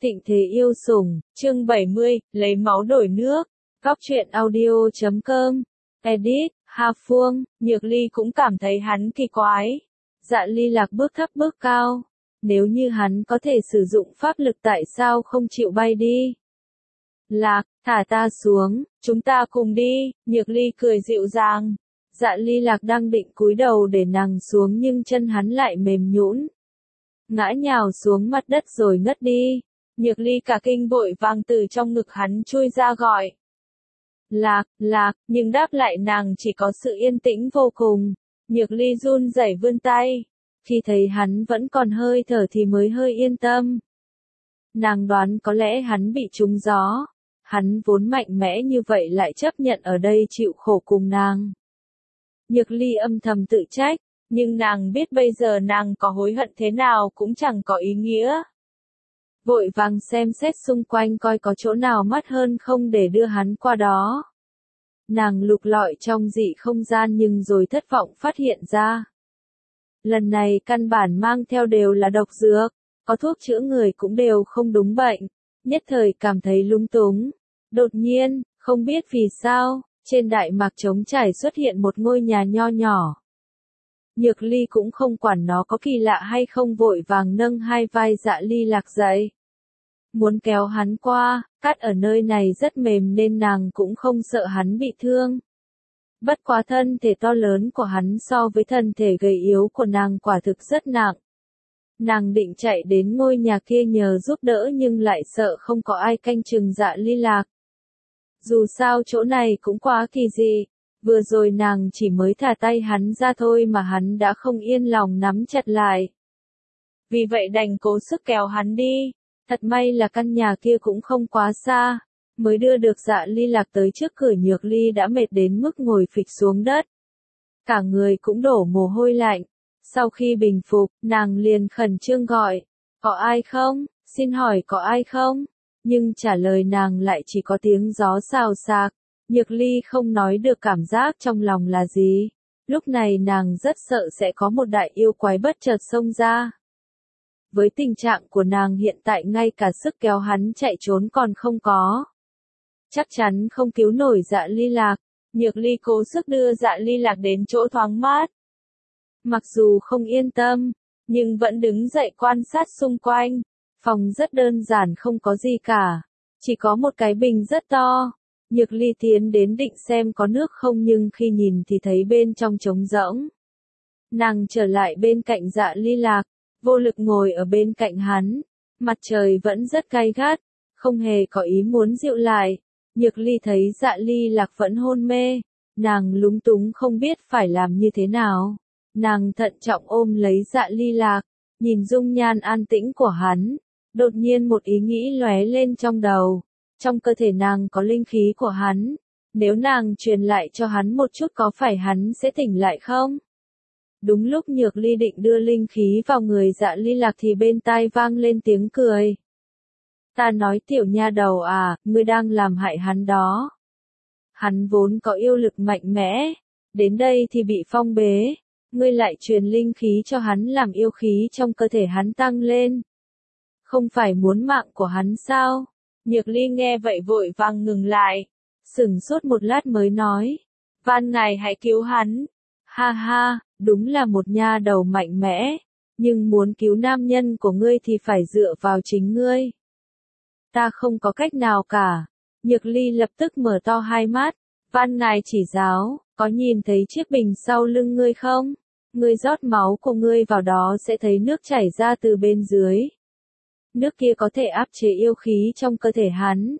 Thịnh thế yêu sủng, chương 70, lấy máu đổi nước. Góc truyện audio.com. Edit, Hà Phương, Nhược Ly cũng cảm thấy hắn kỳ quái. Dạ Ly Lạc bước thấp bước cao. Nếu như hắn có thể sử dụng pháp lực tại sao không chịu bay đi? Lạc, thả ta xuống, chúng ta cùng đi, Nhược Ly cười dịu dàng. Dạ Ly Lạc đang định cúi đầu để nàng xuống nhưng chân hắn lại mềm nhũn, ngã nhào xuống mặt đất rồi ngất đi. Nhược Ly cả kinh vội vàng từ trong ngực hắn chui ra gọi. Lạc, Lạc, nhưng đáp lại nàng chỉ có sự yên tĩnh vô cùng. Nhược Ly run rẩy vươn tay. Khi thấy hắn vẫn còn hơi thở thì mới hơi yên tâm. Nàng đoán có lẽ hắn bị trúng gió. Hắn vốn mạnh mẽ như vậy lại chấp nhận ở đây chịu khổ cùng nàng. Nhược Ly âm thầm tự trách, nhưng nàng biết bây giờ nàng có hối hận thế nào cũng chẳng có ý nghĩa. Vội vàng xem xét xung quanh coi có chỗ nào mát hơn không để đưa hắn qua đó. Nàng lục lọi trong dị không gian nhưng rồi thất vọng phát hiện ra. Lần này căn bản mang theo đều là độc dược, có thuốc chữa người cũng đều không đúng bệnh. Nhất thời cảm thấy lung túng. Đột nhiên, không biết vì sao, trên đại mạc trống trải xuất hiện một ngôi nhà nho nhỏ. Nhược Ly cũng không quản nó có kỳ lạ hay không, vội vàng nâng hai vai Dạ Ly Lạc dậy. Muốn kéo hắn qua, cát ở nơi này rất mềm nên nàng cũng không sợ hắn bị thương. Bất quá thân thể to lớn của hắn so với thân thể gầy yếu của nàng quả thực rất nặng. Nàng định chạy đến ngôi nhà kia nhờ giúp đỡ nhưng lại sợ không có ai canh chừng Dạ Ly Lạc. Dù sao chỗ này cũng quá kỳ dị. Vừa rồi nàng chỉ mới thả tay hắn ra thôi mà hắn đã không yên lòng nắm chặt lại. Vì vậy đành cố sức kéo hắn đi. Thật may là căn nhà kia cũng không quá xa. Mới đưa được Dạ Ly Lạc tới trước cửa. Nhược Ly đã mệt đến mức ngồi phịch xuống đất. Cả người cũng đổ mồ hôi lạnh. Sau khi bình phục, nàng liền khẩn trương gọi. Có ai không? Xin hỏi có ai không? Nhưng trả lời nàng lại chỉ có tiếng gió xào xạc. Nhược Ly không nói được cảm giác trong lòng là gì. Lúc này nàng rất sợ sẽ có một đại yêu quái bất chợt xông ra. Với tình trạng của nàng hiện tại ngay cả sức kéo hắn chạy trốn còn không có. Chắc chắn không cứu nổi Dạ Ly Lạc. Nhược Ly cố sức đưa Dạ Ly Lạc đến chỗ thoáng mát. Mặc dù không yên tâm, nhưng vẫn đứng dậy quan sát xung quanh. Phòng rất đơn giản, không có gì cả. Chỉ có một cái bình rất to. Nhược Ly tiến đến định xem có nước không nhưng khi nhìn thì thấy bên trong trống rỗng. Nàng trở lại bên cạnh Dạ Ly Lạc, vô lực ngồi ở bên cạnh hắn. Mặt trời vẫn rất gay gắt, không hề có ý muốn dịu lại. Nhược Ly thấy Dạ Ly Lạc vẫn hôn mê, nàng lúng túng không biết phải làm như thế nào. Nàng thận trọng ôm lấy Dạ Ly Lạc, nhìn dung nhan an tĩnh của hắn. Đột nhiên một ý nghĩ lóe lên trong đầu. Trong cơ thể nàng có linh khí của hắn. Nếu nàng truyền lại cho hắn một chút có phải hắn sẽ tỉnh lại không? Đúng lúc Nhược Ly định đưa linh khí vào người Dạ Ly Lạc thì bên tai vang lên tiếng cười. Ta nói tiểu nha đầu à, ngươi đang làm hại hắn đó. Hắn vốn có yêu lực mạnh mẽ. Đến đây thì bị phong bế. Ngươi lại truyền linh khí cho hắn làm yêu khí trong cơ thể hắn tăng lên. Không phải muốn mạng của hắn sao? Nhược Ly nghe vậy vội vàng ngừng lại. Sửng sốt một lát mới nói. Van ngài hãy cứu hắn. Ha ha, đúng là một nha đầu mạnh mẽ. Nhưng muốn cứu nam nhân của ngươi thì phải dựa vào chính ngươi. Ta không có cách nào cả. Nhược Ly lập tức mở to hai mắt. Van ngài chỉ giáo, có nhìn thấy chiếc bình sau lưng ngươi không? Ngươi rót máu của ngươi vào đó sẽ thấy nước chảy ra từ bên dưới. Nước kia có thể áp chế yêu khí trong cơ thể hắn.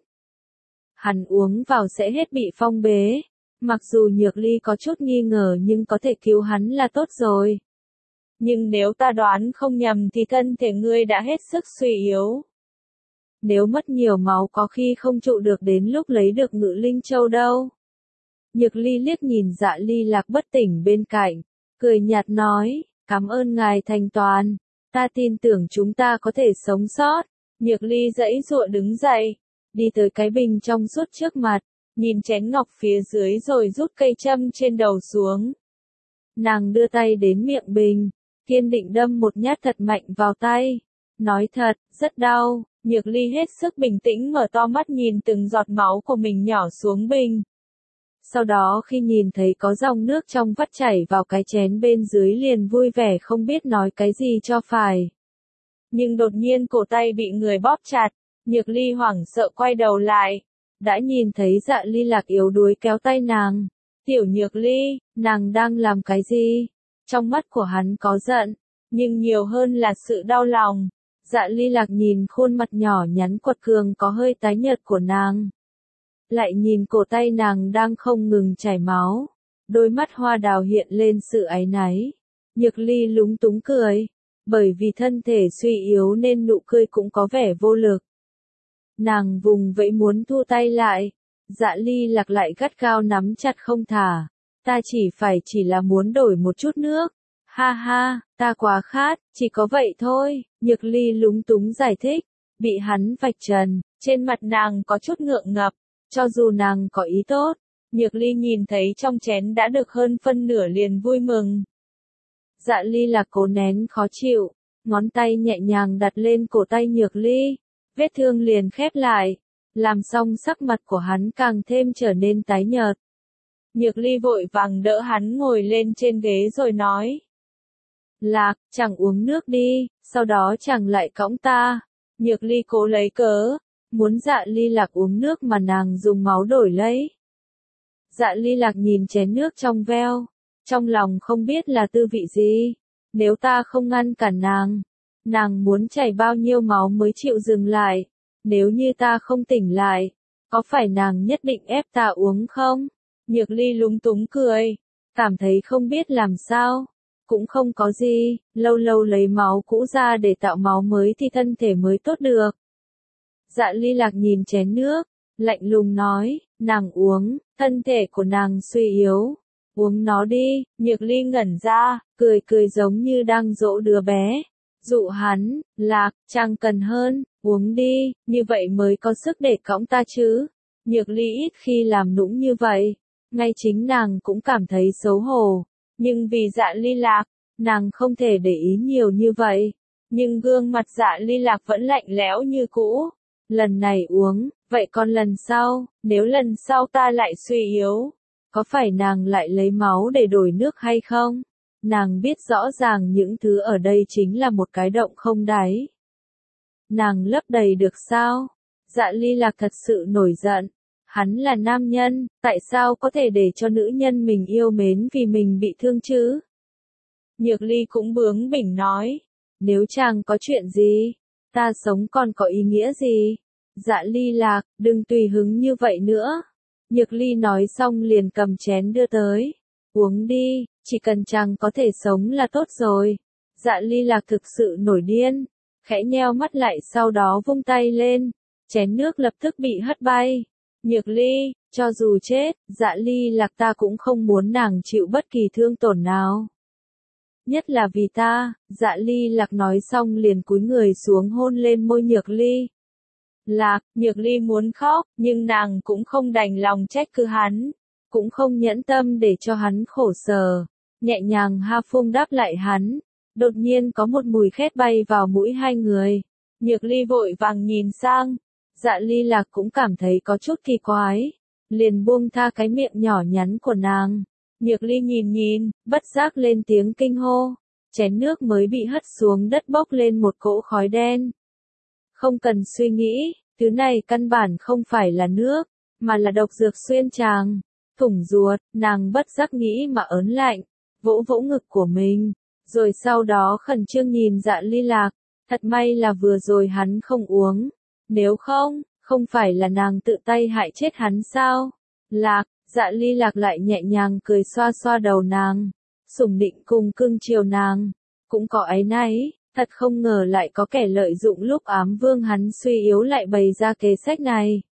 Hắn uống vào sẽ hết bị phong bế. Mặc dù Nhược Ly có chút nghi ngờ nhưng có thể cứu hắn là tốt rồi. Nhưng nếu ta đoán không nhầm thì thân thể ngươi đã hết sức suy yếu. Nếu mất nhiều máu có khi không trụ được đến lúc lấy được Ngự Linh Châu đâu. Nhược Ly liếc nhìn Dạ Ly Lạc bất tỉnh bên cạnh, cười nhạt nói, cảm ơn ngài thành toàn. Ta tin tưởng chúng ta có thể sống sót. Nhược Ly giãy giụa đứng dậy, đi tới cái bình trong suốt trước mặt, nhìn chén ngọc phía dưới rồi rút cây châm trên đầu xuống. Nàng đưa tay đến miệng bình, kiên định đâm một nhát thật mạnh vào tay. Nói thật, rất đau, Nhược ly hết sức bình tĩnh mở to mắt nhìn từng giọt máu của mình nhỏ xuống bình. Sau đó khi nhìn thấy có dòng nước trong vắt chảy vào cái chén bên dưới liền vui vẻ không biết nói cái gì cho phải. Nhưng đột nhiên cổ tay bị người bóp chặt, Nhược ly hoảng sợ quay đầu lại. Đã nhìn thấy Dạ Ly Lạc yếu đuối kéo tay nàng. Tiểu Nhược ly, nàng đang làm cái gì? Trong mắt của hắn có giận, nhưng nhiều hơn là sự đau lòng. Dạ Ly Lạc nhìn khuôn mặt nhỏ nhắn quật cường có hơi tái nhợt của nàng. Lại nhìn cổ tay nàng đang không ngừng chảy máu. Đôi mắt hoa đào hiện lên sự áy náy. Nhược ly lúng túng cười. Bởi vì thân thể suy yếu nên nụ cười cũng có vẻ vô lực. Nàng vùng vẫy muốn thu tay lại. Dạ Ly Lạc lại gắt gao nắm chặt không thả. Ta chỉ là muốn đổi một chút nước. Ha ha, ta quá khát, chỉ có vậy thôi. Nhược ly lúng túng giải thích. Bị hắn vạch trần, trên mặt nàng có chút ngượng ngập. Cho dù nàng có ý tốt, Nhược ly nhìn thấy trong chén đã được hơn phân nửa liền vui mừng. Dạ Ly Lạc cố nén khó chịu, ngón tay nhẹ nhàng đặt lên cổ tay Nhược ly. Vết thương liền khép lại, làm xong sắc mặt của hắn càng thêm trở nên tái nhợt. Nhược ly vội vàng đỡ hắn ngồi lên trên ghế rồi nói. Lạc, chàng uống nước đi, sau đó chàng lại cõng ta. Nhược ly cố lấy cớ, muốn Dạ Ly Lạc uống nước mà nàng dùng máu đổi lấy. Dạ Ly Lạc nhìn chén nước trong veo, trong lòng không biết là tư vị gì. Nếu ta không ngăn cản nàng muốn chảy bao nhiêu máu mới chịu dừng lại. Nếu như ta không tỉnh lại, có phải nàng nhất định ép ta uống không? Nhược ly lúng túng cười, cảm thấy không biết làm sao. Cũng không có gì, lâu lâu lấy máu cũ ra để tạo máu mới thì thân thể mới tốt được. Dạ Ly Lạc nhìn chén nước, lạnh lùng nói, nàng uống, thân thể của nàng suy yếu. Uống nó đi. Nhược ly ngẩn ra, cười giống như đang dỗ đứa bé. Dụ hắn, Lạc, chàng cần hơn, uống đi, như vậy mới có sức để cõng ta chứ. Nhược ly ít khi làm nũng như vậy, ngay chính nàng cũng cảm thấy xấu hổ. Nhưng vì Dạ Ly Lạc, nàng không thể để ý nhiều như vậy. Nhưng gương mặt Dạ Ly Lạc vẫn lạnh lẽo như cũ. Lần này uống, vậy còn lần sau, nếu lần sau ta lại suy yếu, có phải nàng lại lấy máu để đổi nước hay không? Nàng biết rõ ràng những thứ ở đây chính là một cái động không đáy. Nàng lấp đầy được sao? Dạ Ly Lạc thật sự nổi giận. Hắn là nam nhân, tại sao có thể để cho nữ nhân mình yêu mến vì mình bị thương chứ? Nhược ly cũng bướng bỉnh nói. Nếu chàng có chuyện gì, ta sống còn có ý nghĩa gì? Dạ Ly Lạc, đừng tùy hứng như vậy nữa. Nhược ly nói xong liền cầm chén đưa tới. Uống đi, chỉ cần chàng có thể sống là tốt rồi. Dạ Ly Lạc thực sự nổi điên, khẽ nheo mắt lại sau đó vung tay lên. Chén nước lập tức bị hất bay. Nhược ly, cho dù chết, Dạ Ly Lạc ta cũng không muốn nàng chịu bất kỳ thương tổn nào. Nhất là vì ta. Dạ Ly Lạc nói xong liền cúi người xuống hôn lên môi Nhược ly. Lạc, Nhược ly muốn khóc, nhưng nàng cũng không đành lòng trách cứ hắn, cũng không nhẫn tâm để cho hắn khổ sở, nhẹ nhàng ha phung đáp lại hắn. Đột nhiên có một mùi khét bay vào mũi hai người. Nhược ly vội vàng nhìn sang. Dạ Ly Lạc cũng cảm thấy có chút kỳ quái, liền buông tha cái miệng nhỏ nhắn của nàng. Nhược ly nhìn, bất giác lên tiếng kinh hô. Chén nước mới bị hất xuống đất bốc lên một cỗ khói đen. Không cần suy nghĩ, thứ này căn bản không phải là nước, mà là độc dược xuyên tràng. Thủng ruột, nàng bất giác nghĩ mà ớn lạnh, vỗ vỗ ngực của mình, rồi sau đó khẩn trương nhìn Dạ Ly Lạc. Thật may là vừa rồi hắn không uống, nếu không phải là nàng tự tay hại chết hắn sao? Lạc, Dạ Ly Lạc lại nhẹ nhàng cười xoa xoa đầu nàng, sủng nịnh cùng cưng chiều nàng, cũng có áy náy. Thật không ngờ lại có kẻ lợi dụng lúc ám vương hắn suy yếu lại bày ra kế sách này.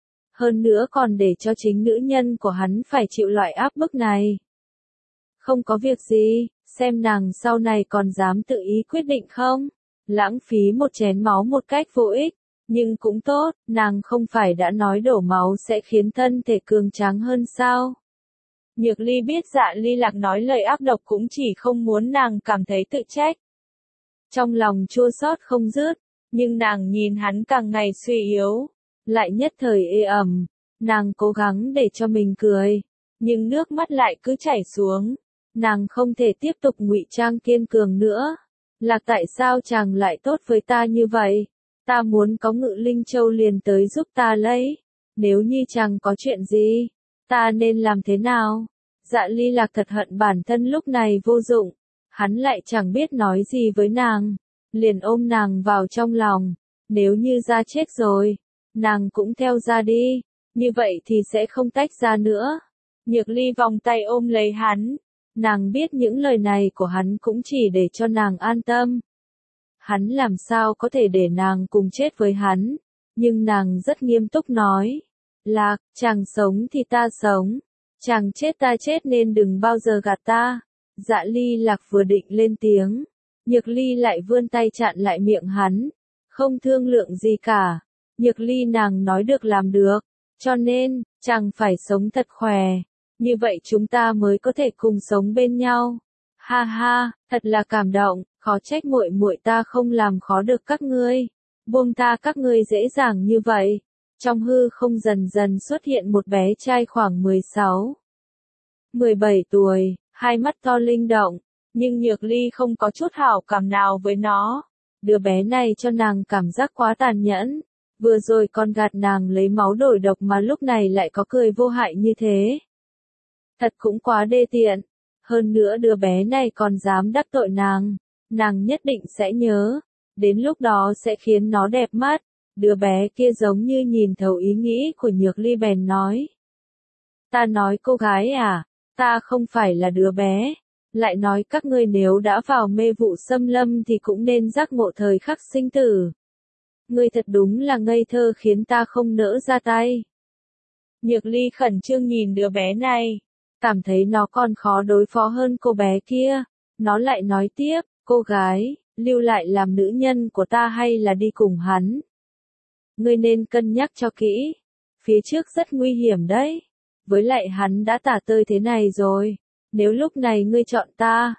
Hơn nữa còn để cho chính nữ nhân của hắn phải chịu loại áp bức này. Không có việc gì, xem nàng sau này còn dám tự ý quyết định không? Lãng phí một chén máu một cách vô ích, nhưng cũng tốt, nàng không phải đã nói đổ máu sẽ khiến thân thể cường tráng hơn sao? Nhược ly biết Dạ Ly Lạc nói lời ác độc cũng chỉ không muốn nàng cảm thấy tự trách. Trong lòng chua xót không dứt, Nhưng nàng nhìn hắn càng ngày suy yếu, lại nhất thời ê ẩm, nàng cố gắng để cho mình cười, nhưng nước mắt lại cứ chảy xuống, nàng không thể tiếp tục ngụy trang kiên cường nữa. Là tại sao chàng lại tốt với ta như vậy? Ta muốn có Ngự Linh Châu liền tới giúp ta lấy. Nếu như chàng có chuyện gì, ta nên làm thế nào? Dạ Ly Lạc thật hận bản thân lúc này vô dụng, hắn lại chẳng biết nói gì với nàng, liền ôm nàng vào trong lòng. Nếu như ra chết rồi, nàng cũng theo ra đi, như vậy thì sẽ không tách ra nữa. Nhược Ly vòng tay ôm lấy hắn, nàng biết những lời này của hắn cũng chỉ để cho nàng an tâm. Hắn làm sao có thể để nàng cùng chết với hắn, nhưng nàng rất nghiêm túc nói. Lạc, chàng sống thì ta sống, chàng chết ta chết nên đừng bao giờ gạt ta. Dạ Ly Lạc vừa định lên tiếng, Nhược Ly lại vươn tay chặn lại miệng hắn, không thương lượng gì cả. Nhược Ly nàng nói được làm được, cho nên, chàng phải sống thật khỏe, như vậy chúng ta mới có thể cùng sống bên nhau. Ha ha, thật là cảm động, khó trách muội muội ta không làm khó được các ngươi, buông tha các ngươi dễ dàng như vậy. Trong hư không dần dần xuất hiện một bé trai khoảng 16, 17 tuổi, hai mắt to linh động, nhưng Nhược Ly không có chút hảo cảm nào với nó. Đứa bé này cho nàng cảm giác quá tàn nhẫn, vừa rồi còn gạt nàng lấy máu đổi độc mà lúc này lại có cười vô hại như thế. Thật cũng quá đê tiện, hơn nữa đứa bé này còn dám đắc tội nàng nhất định sẽ nhớ, đến lúc đó sẽ khiến nó đẹp mắt. Đứa bé kia giống như nhìn thấu ý nghĩ của Nhược Ly bèn nói. Ta nói cô gái à, ta không phải là đứa bé, lại nói các ngươi nếu đã vào mê vụ xâm lâm thì cũng nên giác ngộ thời khắc sinh tử. Ngươi thật đúng là ngây thơ khiến ta không nỡ ra tay. Nhược Ly khẩn trương nhìn đứa bé này, cảm thấy nó còn khó đối phó hơn cô bé kia. Nó lại nói tiếp, cô gái, lưu lại làm nữ nhân của ta hay là đi cùng hắn? Ngươi nên cân nhắc cho kỹ, phía trước rất nguy hiểm đấy. Với lại hắn đã tả tơi thế này rồi, nếu lúc này ngươi chọn ta,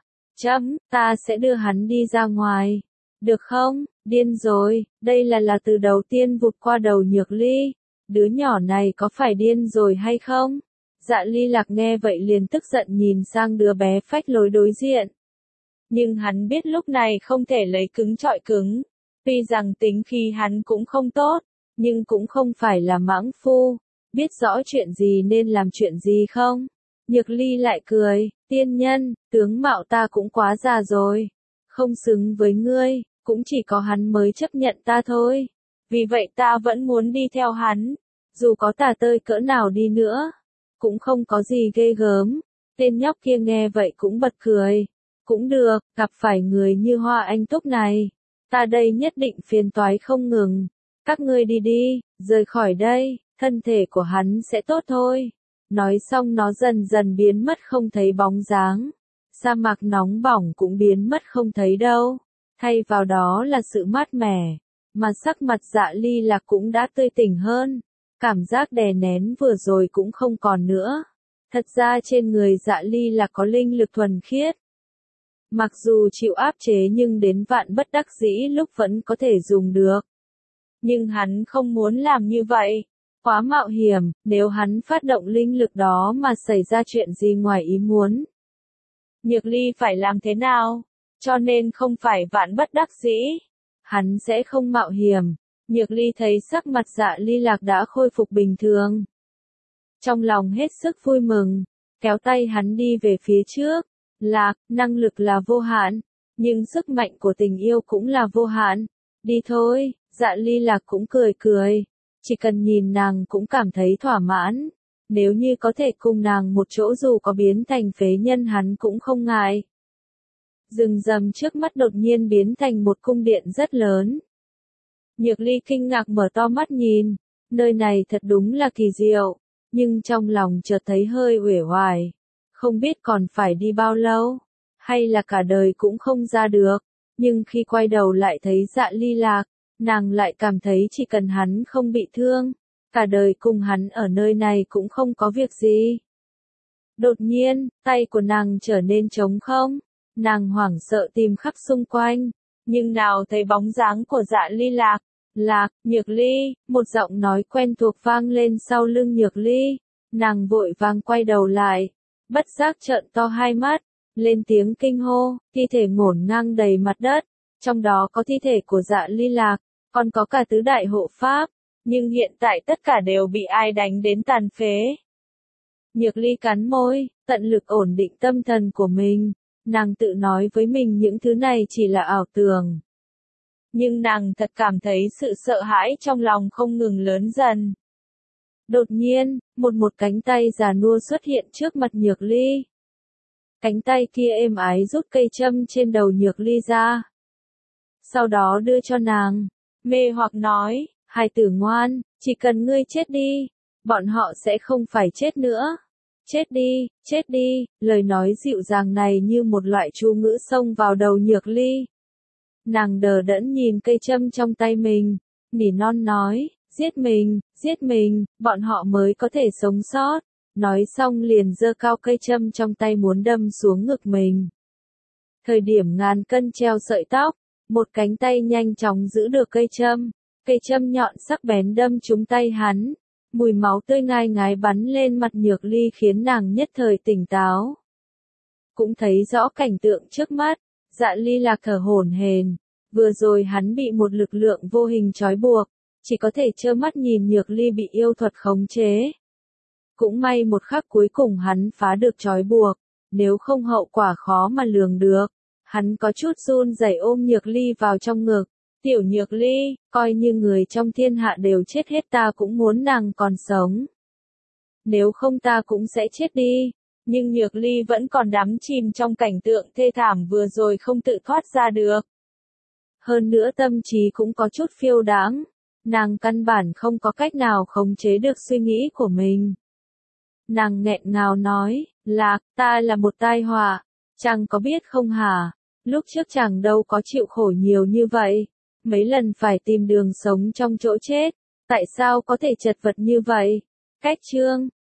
ta sẽ đưa hắn đi ra ngoài. Được không? Điên rồi, đây là từ đầu tiên vụt qua đầu Nhược Ly. Đứa nhỏ này có phải điên rồi hay không? Dạ Ly Lạc nghe vậy liền tức giận nhìn sang đứa bé phách lối đối diện. Nhưng hắn biết lúc này không thể lấy cứng trọi cứng. Tuy rằng tính khi hắn cũng không tốt, nhưng cũng không phải là mãng phu. Biết rõ chuyện gì nên làm chuyện gì không? Nhược Ly lại cười, tiên nhân, tướng mạo ta cũng quá già rồi. Không xứng với ngươi, cũng chỉ có hắn mới chấp nhận ta thôi. Vì vậy ta vẫn muốn đi theo hắn. Dù có tả tơi cỡ nào đi nữa, cũng không có gì ghê gớm. Tên nhóc kia nghe vậy cũng bật cười. Cũng được, gặp phải người như Hoa Anh Túc này, ta đây nhất định phiền toái không ngừng. Các ngươi đi đi, rời khỏi đây, thân thể của hắn sẽ tốt thôi. Nói xong nó dần dần biến mất không thấy bóng dáng. Sa mạc nóng bỏng cũng biến mất không thấy đâu. Thay vào đó là sự mát mẻ, mà sắc mặt Dạ Ly Lạc cũng đã tươi tỉnh hơn. Cảm giác đè nén vừa rồi cũng không còn nữa. Thật ra trên người Dạ Ly Lạc có linh lực thuần khiết. Mặc dù chịu áp chế nhưng đến vạn bất đắc dĩ lúc vẫn có thể dùng được. Nhưng hắn không muốn làm như vậy. Quá mạo hiểm, nếu hắn phát động linh lực đó mà xảy ra chuyện gì ngoài ý muốn. Nhược Ly phải làm thế nào? Cho nên không phải vạn bất đắc dĩ. Hắn sẽ không mạo hiểm. Nhược Ly thấy sắc mặt Dạ Ly Lạc đã khôi phục bình thường. Trong lòng hết sức vui mừng, kéo tay hắn đi về phía trước. Lạc, năng lực là vô hạn, nhưng sức mạnh của tình yêu cũng là vô hạn. Đi thôi, Dạ Ly Lạc cũng cười cười. Chỉ cần nhìn nàng cũng cảm thấy thỏa mãn. Nếu như có thể cùng nàng một chỗ dù có biến thành phế nhân hắn cũng không ngại. Rừng rầm trước mắt đột nhiên biến thành một cung điện rất lớn. Nhược Ly kinh ngạc mở to mắt nhìn, nơi này thật đúng là kỳ diệu, nhưng trong lòng chợt thấy hơi uể oải. Không biết còn phải đi bao lâu, hay là cả đời cũng không ra được, nhưng khi quay đầu lại thấy Dạ Ly Lạc, nàng lại cảm thấy chỉ cần hắn không bị thương, cả đời cùng hắn ở nơi này cũng không có việc gì. Đột nhiên, tay của nàng trở nên trống không, nàng hoảng sợ tìm khắp xung quanh, nhưng nào thấy bóng dáng của Dạ Ly Lạc. Lạc, Nhược Ly, một giọng nói quen thuộc vang lên sau lưng Nhược Ly. Nàng vội vàng quay đầu lại, bất giác trợn to hai mắt, lên tiếng kinh hô, thi thể ngổn ngang đầy mặt đất, trong đó có thi thể của Dạ Ly Lạc, còn có cả tứ đại hộ pháp, nhưng hiện tại tất cả đều bị ai đánh đến tàn phế. Nhược Ly cắn môi, tận lực ổn định tâm thần của mình, nàng tự nói với mình những thứ này chỉ là ảo tưởng. Nhưng nàng thật cảm thấy sự sợ hãi trong lòng không ngừng lớn dần. Đột nhiên, một cánh tay già nua xuất hiện trước mặt Nhược Ly. Cánh tay kia êm ái rút cây châm trên đầu Nhược Ly ra. Sau đó đưa cho nàng, mê hoặc nói, hài tử ngoan, chỉ cần ngươi chết đi, bọn họ sẽ không phải chết nữa. Chết đi, lời nói dịu dàng này như một loại chú ngữ xông vào đầu Nhược Ly. Nàng đờ đẫn nhìn cây châm trong tay mình, nỉ non nói, giết mình, bọn họ mới có thể sống sót. Nói xong liền giơ cao cây châm trong tay muốn đâm xuống ngực mình. Thời điểm ngàn cân treo sợi tóc, một cánh tay nhanh chóng giữ được cây châm nhọn sắc bén đâm trúng tay hắn. Mùi máu tươi ngai ngái bắn lên mặt Nhược Ly khiến nàng nhất thời tỉnh táo. Cũng thấy rõ cảnh tượng trước mắt, Dạ Ly Lạc thở hổn hển, vừa rồi hắn bị một lực lượng vô hình trói buộc, chỉ có thể trơ mắt nhìn Nhược Ly bị yêu thuật khống chế. Cũng may một khắc cuối cùng hắn phá được trói buộc, nếu không hậu quả khó mà lường được. Hắn có chút run rẩy ôm Nhược Ly vào trong ngực. Tiểu Nhược Ly, coi như người trong thiên hạ đều chết hết ta cũng muốn nàng còn sống. Nếu không ta cũng sẽ chết đi. Nhưng Nhược Ly vẫn còn đắm chìm trong cảnh tượng thê thảm vừa rồi không tự thoát ra được. Hơn nữa tâm trí cũng có chút phiêu đáng. Nàng căn bản không có cách nào khống chế được suy nghĩ của mình. Nàng nghẹn ngào nói, Lạc, ta là một tai họa, chàng có biết không hả? Lúc trước chàng đâu có chịu khổ nhiều như vậy, mấy lần phải tìm đường sống trong chỗ chết, tại sao có thể chật vật như vậy? Cách chương